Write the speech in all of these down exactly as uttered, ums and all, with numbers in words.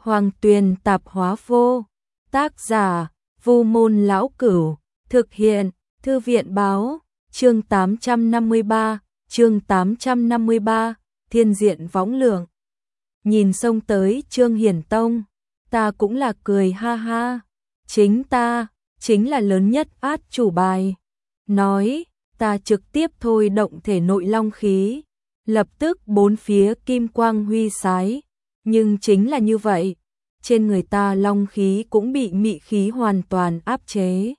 Hoàng Tuyền Tạp Hóa Vô. Tác giả: Vu Môn Lão Cửu. Thực hiện: Thư viện Báo. Chương tám trăm năm mươi ba, chương tám trăm năm mươi ba, Thiên Diện Võng Lượng. Nhìn xông tới Trương Hiển Tông, ta cũng là cười ha ha. Chính ta, chính là lớn nhất át chủ bài. Nói, ta trực tiếp thôi động thể nội long khí, lập tức bốn phía kim quang huy sái. Nhưng chính là như vậy, trên người ta long khí cũng bị mị khí hoàn toàn áp chế.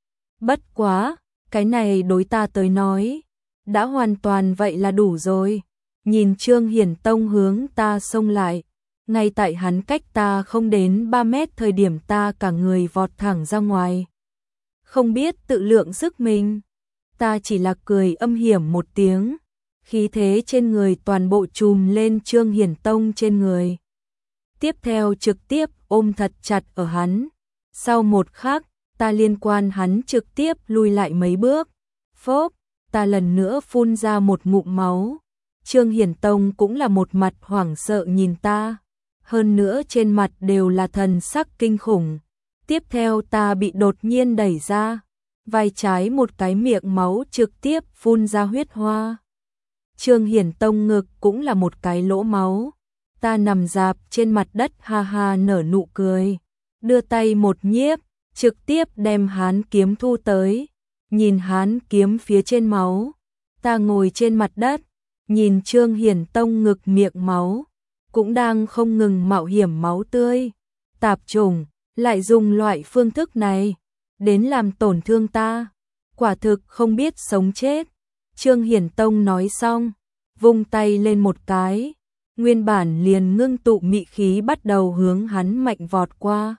Bất quá, cái này đối ta tới nói, đã hoàn toàn vậy là đủ rồi. Nhìn Trương Hiển Tông hướng ta xông lại, ngay tại hắn cách ta không đến ba mét thời điểm ta cả người vọt thẳng ra ngoài. Không biết tự lượng sức mình, ta chỉ là cười âm hiểm một tiếng, khí thế trên người toàn bộ trùm lên Trương Hiển Tông trên người. Tiếp theo trực tiếp ôm thật chặt ở hắn. Sau một khắc, ta liên quan hắn trực tiếp lui lại mấy bước. Phốp, ta lần nữa phun ra một ngụm máu. Trương Hiển Tông cũng là một mặt hoảng sợ nhìn ta. Hơn nữa trên mặt đều là thần sắc kinh khủng. Tiếp theo ta bị đột nhiên đẩy ra. Vai trái một cái miệng máu trực tiếp phun ra huyết hoa. Trương Hiển Tông ngực cũng là một cái lỗ máu. Ta nằm rạp trên mặt đất ha ha nở nụ cười. Đưa tay một nhiếp, trực tiếp đem hán kiếm thu tới. Nhìn hán kiếm phía trên máu. Ta ngồi trên mặt đất, nhìn Trương Hiển Tông ngực miệng máu. Cũng đang không ngừng mạo hiểm máu tươi. Tạp chủng, lại dùng loại phương thức này đến làm tổn thương ta. Quả thực không biết sống chết. Trương Hiển Tông nói xong, vung tay lên một cái. Nguyên bản liền ngưng tụ mị khí bắt đầu hướng hắn mạnh vọt qua.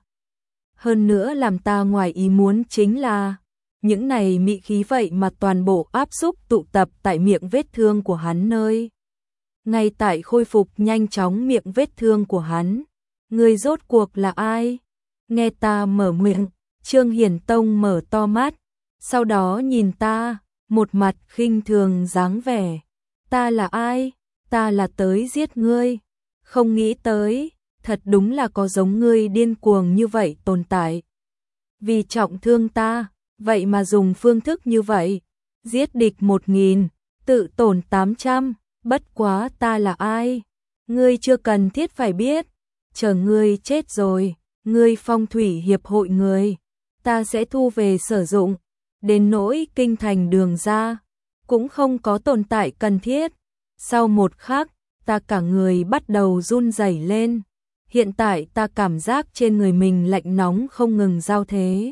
Hơn nữa làm ta ngoài ý muốn chính là, những này mị khí vậy mà toàn bộ áp xúc tụ tập tại miệng vết thương của hắn nơi. Ngay tại khôi phục nhanh chóng miệng vết thương của hắn. Người rốt cuộc là ai? Nghe ta mở miệng, Trương Hiển Tông mở to mắt, sau đó nhìn ta, một mặt khinh thường dáng vẻ. Ta là ai? Ta là tới giết ngươi. Không nghĩ tới, thật đúng là có giống ngươi điên cuồng như vậy tồn tại. Vì trọng thương ta, vậy mà dùng phương thức như vậy. Giết địch một nghìn, tự tổn tám trăm, bất quá ta là ai? Ngươi chưa cần thiết phải biết. Chờ ngươi chết rồi, ngươi phong thủy hiệp hội người, ta sẽ thu về sử dụng. Đến nỗi kinh thành đường ra, cũng không có tồn tại cần thiết. Sau một khắc, ta cả người bắt đầu run rẩy lên. Hiện tại ta cảm giác trên người mình lạnh nóng không ngừng giao thế.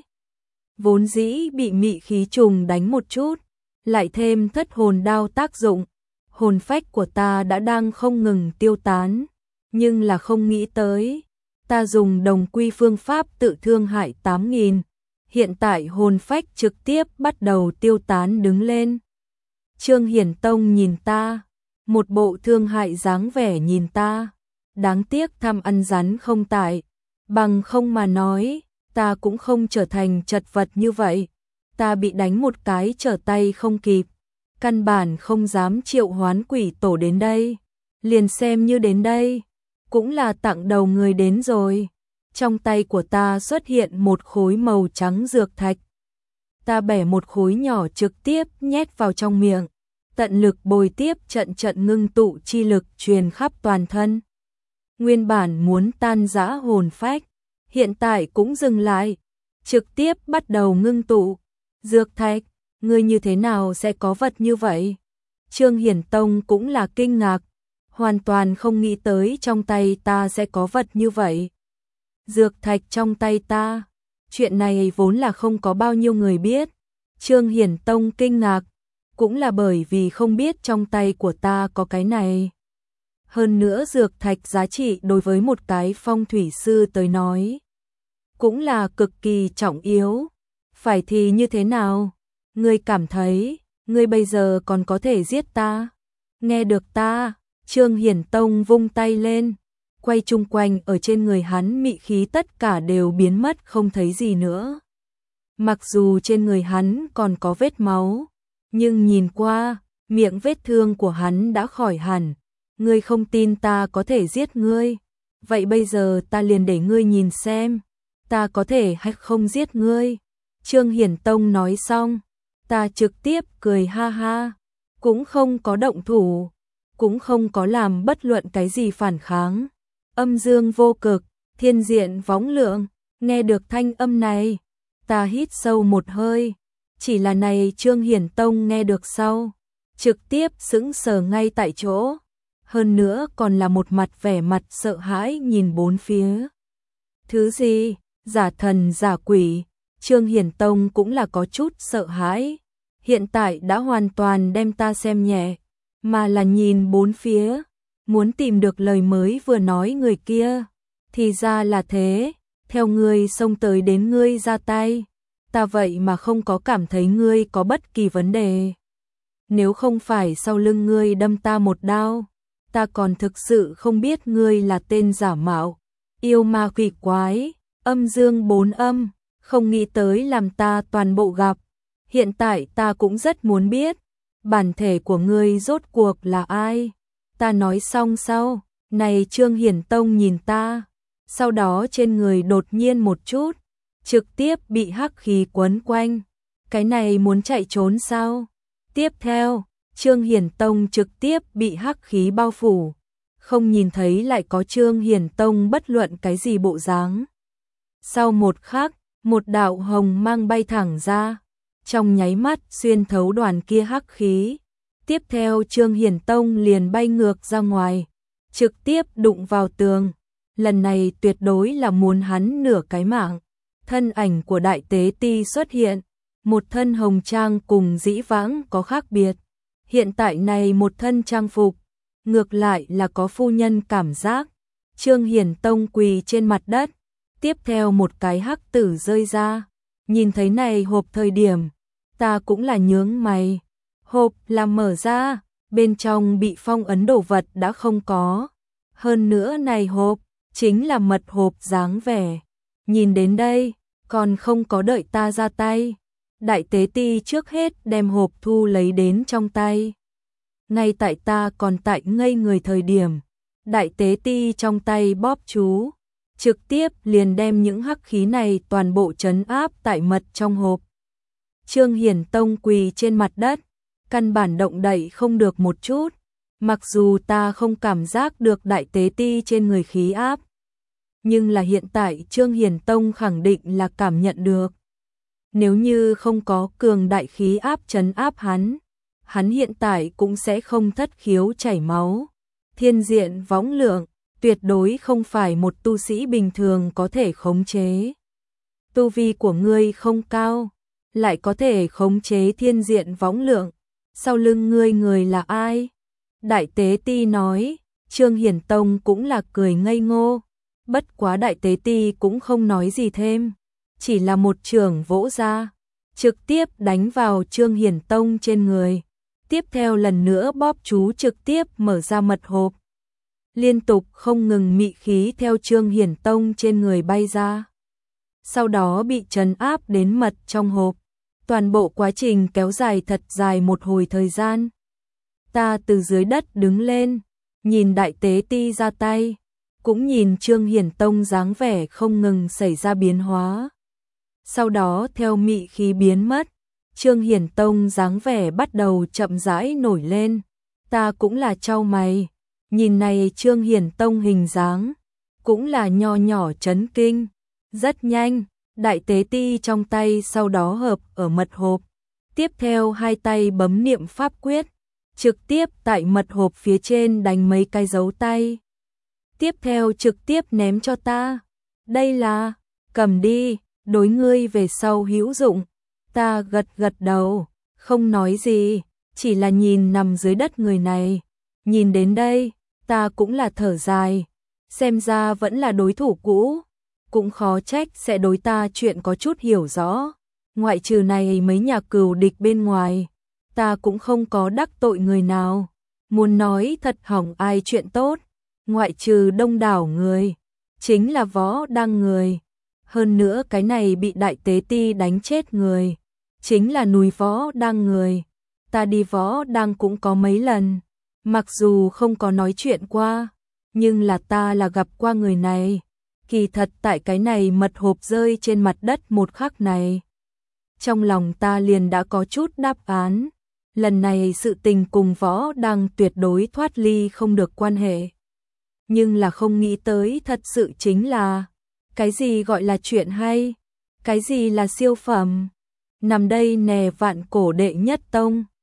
Vốn dĩ bị mị khí trùng đánh một chút, lại thêm thất hồn đao tác dụng. Hồn phách của ta đã đang không ngừng tiêu tán. Nhưng là không nghĩ tới, ta dùng đồng quy phương pháp tự thương hại tám nghìn. Hiện tại hồn phách trực tiếp bắt đầu tiêu tán đứng lên. Trương Hiển Tông nhìn ta, một bộ thương hại dáng vẻ nhìn ta. Đáng tiếc tham ăn rắn không tại, bằng không mà nói, ta cũng không trở thành chật vật như vậy. Ta bị đánh một cái trở tay không kịp, căn bản không dám triệu hoán quỷ tổ đến đây. Liền xem như đến đây, cũng là tặng đầu người đến rồi. Trong tay của ta xuất hiện một khối màu trắng dược thạch. Ta bẻ một khối nhỏ trực tiếp nhét vào trong miệng. Tận lực bồi tiếp trận trận ngưng tụ chi lực truyền khắp toàn thân. Nguyên bản muốn tan rã hồn phách, hiện tại cũng dừng lại, trực tiếp bắt đầu ngưng tụ. Dược thạch, ngươi như thế nào sẽ có vật như vậy? Trương Hiển Tông cũng là kinh ngạc, hoàn toàn không nghĩ tới trong tay ta sẽ có vật như vậy. Dược thạch trong tay ta, chuyện này vốn là không có bao nhiêu người biết. Trương Hiển Tông kinh ngạc, cũng là bởi vì không biết trong tay của ta có cái này. Hơn nữa dược thạch giá trị đối với một cái phong thủy sư tới nói, cũng là cực kỳ trọng yếu. Phải thì như thế nào? Ngươi cảm thấy, ngươi bây giờ còn có thể giết ta? Nghe được ta, Trương Hiển Tông vung tay lên, quay chung quanh ở trên người hắn mị khí tất cả đều biến mất không thấy gì nữa. Mặc dù trên người hắn còn có vết máu, nhưng nhìn qua, miệng vết thương của hắn đã khỏi hẳn. Ngươi không tin ta có thể giết ngươi? vậy bây giờ ta liền để ngươi nhìn xem, ta có thể hay không giết ngươi. Trương Hiển Tông nói xong, ta trực tiếp cười ha ha, cũng không có động thủ, cũng không có làm bất luận cái gì phản kháng. Âm dương vô cực, thiên diện võng lượng, nghe được thanh âm này, ta hít sâu một hơi, chỉ là này Trương Hiển Tông nghe được sau, trực tiếp sững sờ ngay tại chỗ, hơn nữa còn là một mặt vẻ mặt sợ hãi nhìn bốn phía. Thứ gì? Giả thần giả quỷ, Trương Hiển Tông cũng là có chút sợ hãi, hiện tại đã hoàn toàn đem ta xem nhẹ, mà là nhìn bốn phía, muốn tìm được lời mới vừa nói người kia. Thì ra là thế, theo ngươi xông tới đến ngươi ra tay, ta vậy mà không có cảm thấy ngươi có bất kỳ vấn đề. Nếu không phải sau lưng ngươi đâm ta một đao, ta còn thực sự không biết ngươi là tên giả mạo, yêu ma quỷ quái, âm dương bốn âm, không nghĩ tới làm ta toàn bộ gặp. Hiện tại ta cũng rất muốn biết, bản thể của ngươi rốt cuộc là ai. Ta nói xong sau, này Trương Hiển Tông nhìn ta, sau đó trên người đột nhiên một chút, trực tiếp bị hắc khí quấn quanh. Cái này muốn chạy trốn sao? Tiếp theo, Trương Hiển Tông trực tiếp bị hắc khí bao phủ, không nhìn thấy lại có Trương Hiển Tông bất luận cái gì bộ dáng. Sau một khắc, một đạo hồng mang bay thẳng ra, trong nháy mắt xuyên thấu đoàn kia hắc khí. Tiếp theo Trương Hiển Tông liền bay ngược ra ngoài, trực tiếp đụng vào tường. Lần này tuyệt đối là muốn hắn nửa cái mạng. Thân ảnh của Đại Tế Ti xuất hiện, một thân hồng trang cùng dĩ vãng có khác biệt. Hiện tại này một thân trang phục, ngược lại là có phu nhân cảm giác. Trương Hiển Tông quỳ trên mặt đất, tiếp theo một cái hắc tử rơi ra. Nhìn thấy này hộp thời điểm, ta cũng là nhướng mày. Hộp là mở ra, bên trong bị phong ấn đồ vật đã không có. Hơn nữa này hộp, chính là mật hộp dáng vẻ. Nhìn đến đây, còn không có đợi ta ra tay. Đại Tế Ti trước hết đem hộp thu lấy đến trong tay. Ngay tại ta còn tại ngây người thời điểm, Đại Tế Ti trong tay bóp chú, trực tiếp liền đem những hắc khí này toàn bộ trấn áp tại mật trong hộp. Trương Hiển Tông quỳ trên mặt đất, căn bản động đậy không được một chút, mặc dù ta không cảm giác được Đại Tế Ti trên người khí áp, nhưng là hiện tại Trương Hiển Tông khẳng định là cảm nhận được. Nếu như không có cường đại khí áp trấn áp hắn, hắn hiện tại cũng sẽ không thất khiếu chảy máu. Thiên diện võng lượng, tuyệt đối không phải một tu sĩ bình thường có thể khống chế. Tu vi của ngươi không cao, lại có thể khống chế thiên diện võng lượng. Sau lưng ngươi người là ai? Đại Tế Ti nói. Trương Hiển Tông cũng là cười ngây ngô. Bất quá Đại Tế Ti cũng không nói gì thêm, chỉ là một chưởng vỗ ra, trực tiếp đánh vào Trương Hiển Tông trên người. Tiếp theo lần nữa bóp chú trực tiếp mở ra mật hộp. Liên tục không ngừng mị khí theo Trương Hiển Tông trên người bay ra. Sau đó bị trấn áp đến mật trong hộp. Toàn bộ quá trình kéo dài thật dài một hồi thời gian. Ta từ dưới đất đứng lên, nhìn Đại Tế Ti ra tay, cũng nhìn Trương Hiển Tông dáng vẻ không ngừng xảy ra biến hóa. Sau đó theo mị khí biến mất, Trương Hiển Tông dáng vẻ bắt đầu chậm rãi nổi lên. Ta cũng là chau mày, nhìn này Trương Hiển Tông hình dáng, cũng là nho nhỏ chấn kinh. Rất nhanh, Đại Tế Ti trong tay sau đó hợp ở mật hộp. Tiếp theo hai tay bấm niệm pháp quyết, trực tiếp tại mật hộp phía trên đánh mấy cái dấu tay. Tiếp theo trực tiếp ném cho ta. Đây là, cầm đi, đối ngươi về sau hữu dụng. Ta gật gật đầu, không nói gì, chỉ là nhìn nằm dưới đất người này. Nhìn đến đây, ta cũng là thở dài, xem ra vẫn là đối thủ cũ, cũng khó trách sẽ đối ta chuyện có chút hiểu rõ. Ngoại trừ này mấy nhà cừu địch bên ngoài, ta cũng không có đắc tội người nào. Muốn nói thật hỏng ai chuyện tốt, ngoại trừ đông đảo người, chính là Võ Đăng người. Hơn nữa cái này bị Đại Tế Ti đánh chết người, chính là núi Võ Đăng người. Ta đi Võ Đăng cũng có mấy lần, mặc dù không có nói chuyện qua, nhưng là ta là gặp qua người này. Kỳ thật tại cái này mật hộp rơi trên mặt đất một khắc này, trong lòng ta liền đã có chút đáp án. Lần này sự tình cùng Võ Đăng tuyệt đối thoát ly không được quan hệ. Nhưng là không nghĩ tới thật sự chính là, cái gì gọi là chuyện hay, cái gì là siêu phẩm. Nằm đây nè vạn cổ đệ nhất tông.